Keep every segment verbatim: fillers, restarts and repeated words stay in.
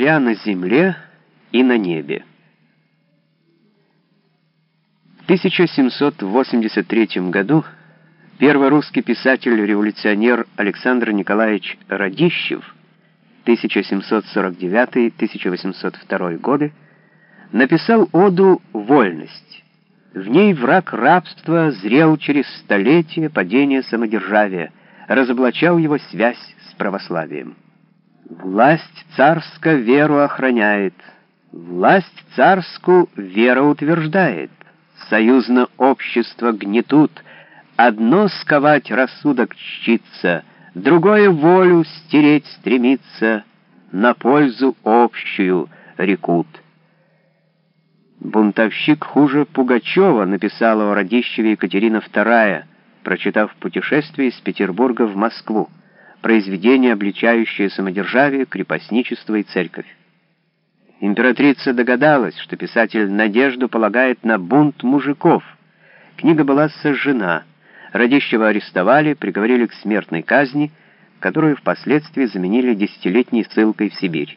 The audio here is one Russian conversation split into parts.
царя на земле и на небе. В тысяча семьсот восемьдесят третьем году первый русский писатель-революционер Александр Николаевич Радищев тысяча семьсот сорок девятый — тысяча восемьсот второй годы написал оду «Вольность». В ней враг рабства зрел через столетия падения самодержавия, разоблачал его связь с православием. «Власть царска веру охраняет, власть царску вера утверждает, союзно общество гнетут, одно сковать рассудок чтится, другое волю стереть стремится, на пользу общую рекут». «Бунтовщик хуже Пугачева», написала о Радищеве Екатерина вторая, прочитав путешествие из Петербурга в Москву, произведение, обличающее самодержавие, крепостничество и церковь. Императрица догадалась, что писатель надежду полагает на бунт мужиков. Книга была сожжена. Радищева арестовали, приговорили к смертной казни, которую впоследствии заменили десятилетней ссылкой в Сибирь.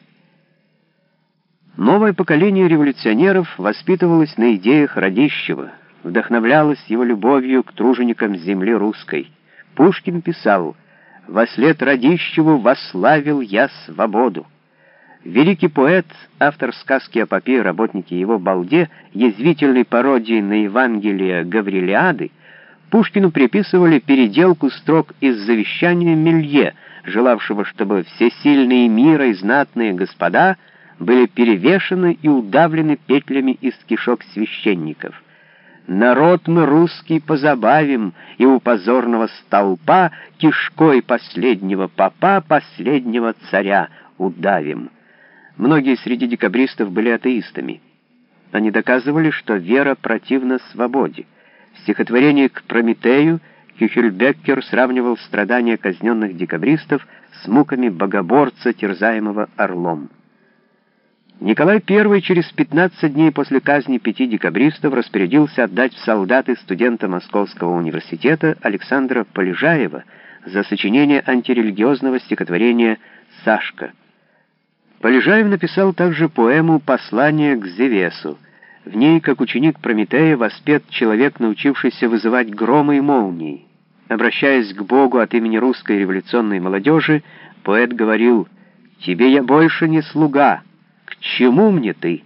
Новое поколение революционеров воспитывалось на идеях Радищева, вдохновлялось его любовью к труженикам земли русской. Пушкин писал: «Вослед Радищеву восславил я свободу». Великий поэт, автор сказки о попе и работнике его балде, язвительной пародии на Евангелие Гаврилиады, Пушкину приписывали переделку строк из завещания Мелье, желавшего, чтобы всесильные мира и знатные господа были перевешены и удавлены петлями из кишок священников. «Народ мы русский позабавим, и у позорного столпа кишкой последнего попа, последнего царя удавим». Многие среди декабристов были атеистами. Они доказывали, что вера противна свободе. В стихотворении «К Прометею» Кюхельбеккер сравнивал страдания казненных декабристов с муками богоборца, терзаемого орлом. Николай Первый через пятнадцать дней после казни пяти декабристов распорядился отдать в солдаты студента Московского университета Александра Полежаева за сочинение антирелигиозного стихотворения «Сашка». Полежаев написал также поэму «Послание к Зевесу». В ней, как ученик Прометея, воспет человек, научившийся вызывать громы и молнии. Обращаясь к Богу от имени русской революционной молодежи, поэт говорил: «Тебе я больше не слуга, к чему мне ты?»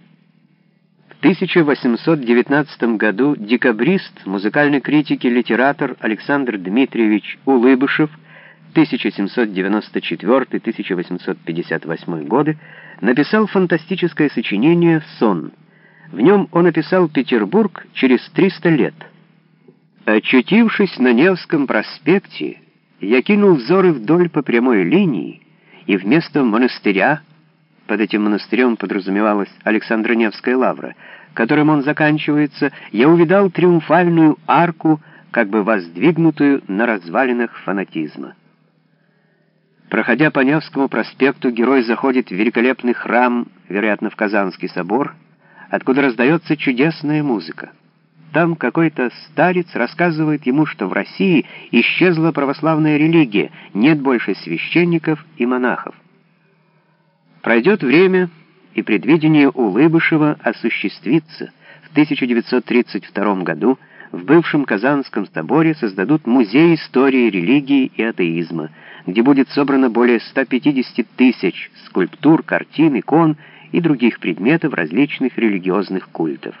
В тысяча восемьсот девятнадцатом году декабрист, музыкальный критик и литератор Александр Дмитриевич Улыбышев тысяча семьсот девяносто четвёртый — тысяча восемьсот пятьдесят восьмой годы написал фантастическое сочинение «Сон». В нем он описал Петербург через триста лет. «Очутившись на Невском проспекте, я кинул взоры вдоль по прямой линии, и вместо монастыря», под этим монастырем подразумевалась Александро-Невская лавра, которым он заканчивается, я увидал триумфальную арку, как бы воздвигнутую на развалинах фанатизма. Проходя по Невскому проспекту, герой заходит в великолепный храм, вероятно, в Казанский собор, откуда раздается чудесная музыка. Там какой-то старец рассказывает ему, что в России исчезла православная религия, нет больше священников и монахов. Пройдет время, и предвидение Улыбышева осуществится. В тысяча девятьсот тридцать втором году в бывшем Казанском соборе создадут музей истории религии и атеизма, где будет собрано более ста пятидесяти тысяч скульптур, картин, икон и других предметов различных религиозных культов.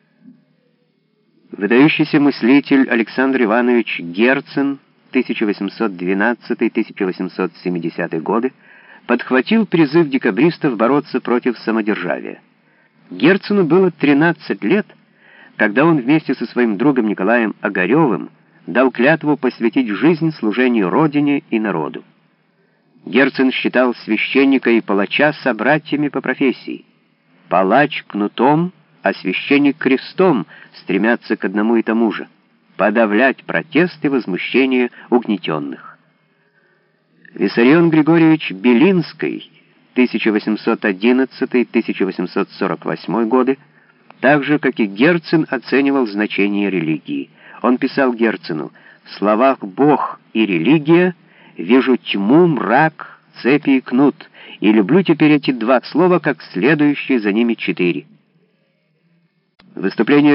Выдающийся мыслитель Александр Иванович Герцен тысяча восемьсот двенадцатый — тысяча восемьсот семидесятый годы подхватил призыв декабристов бороться против самодержавия. Герцену было тринадцать лет, когда он вместе со своим другом Николаем Огаревым дал клятву посвятить жизнь служению Родине и народу. Герцен считал священника и палача собратьями по профессии. Палач кнутом, а священник крестом стремятся к одному и тому же — подавлять протесты и возмущения угнетенных. Виссарион Григорьевич Белинский тысяча восемьсот одиннадцатый — тысяча восемьсот сорок восьмой годы, так же, как и Герцен, оценивал значение религии. Он писал Герцену: «В словах «Бог» и «религия» вижу тьму, мрак, цепи и кнут, и люблю теперь эти два слова, как следующие за ними четыре. Выступление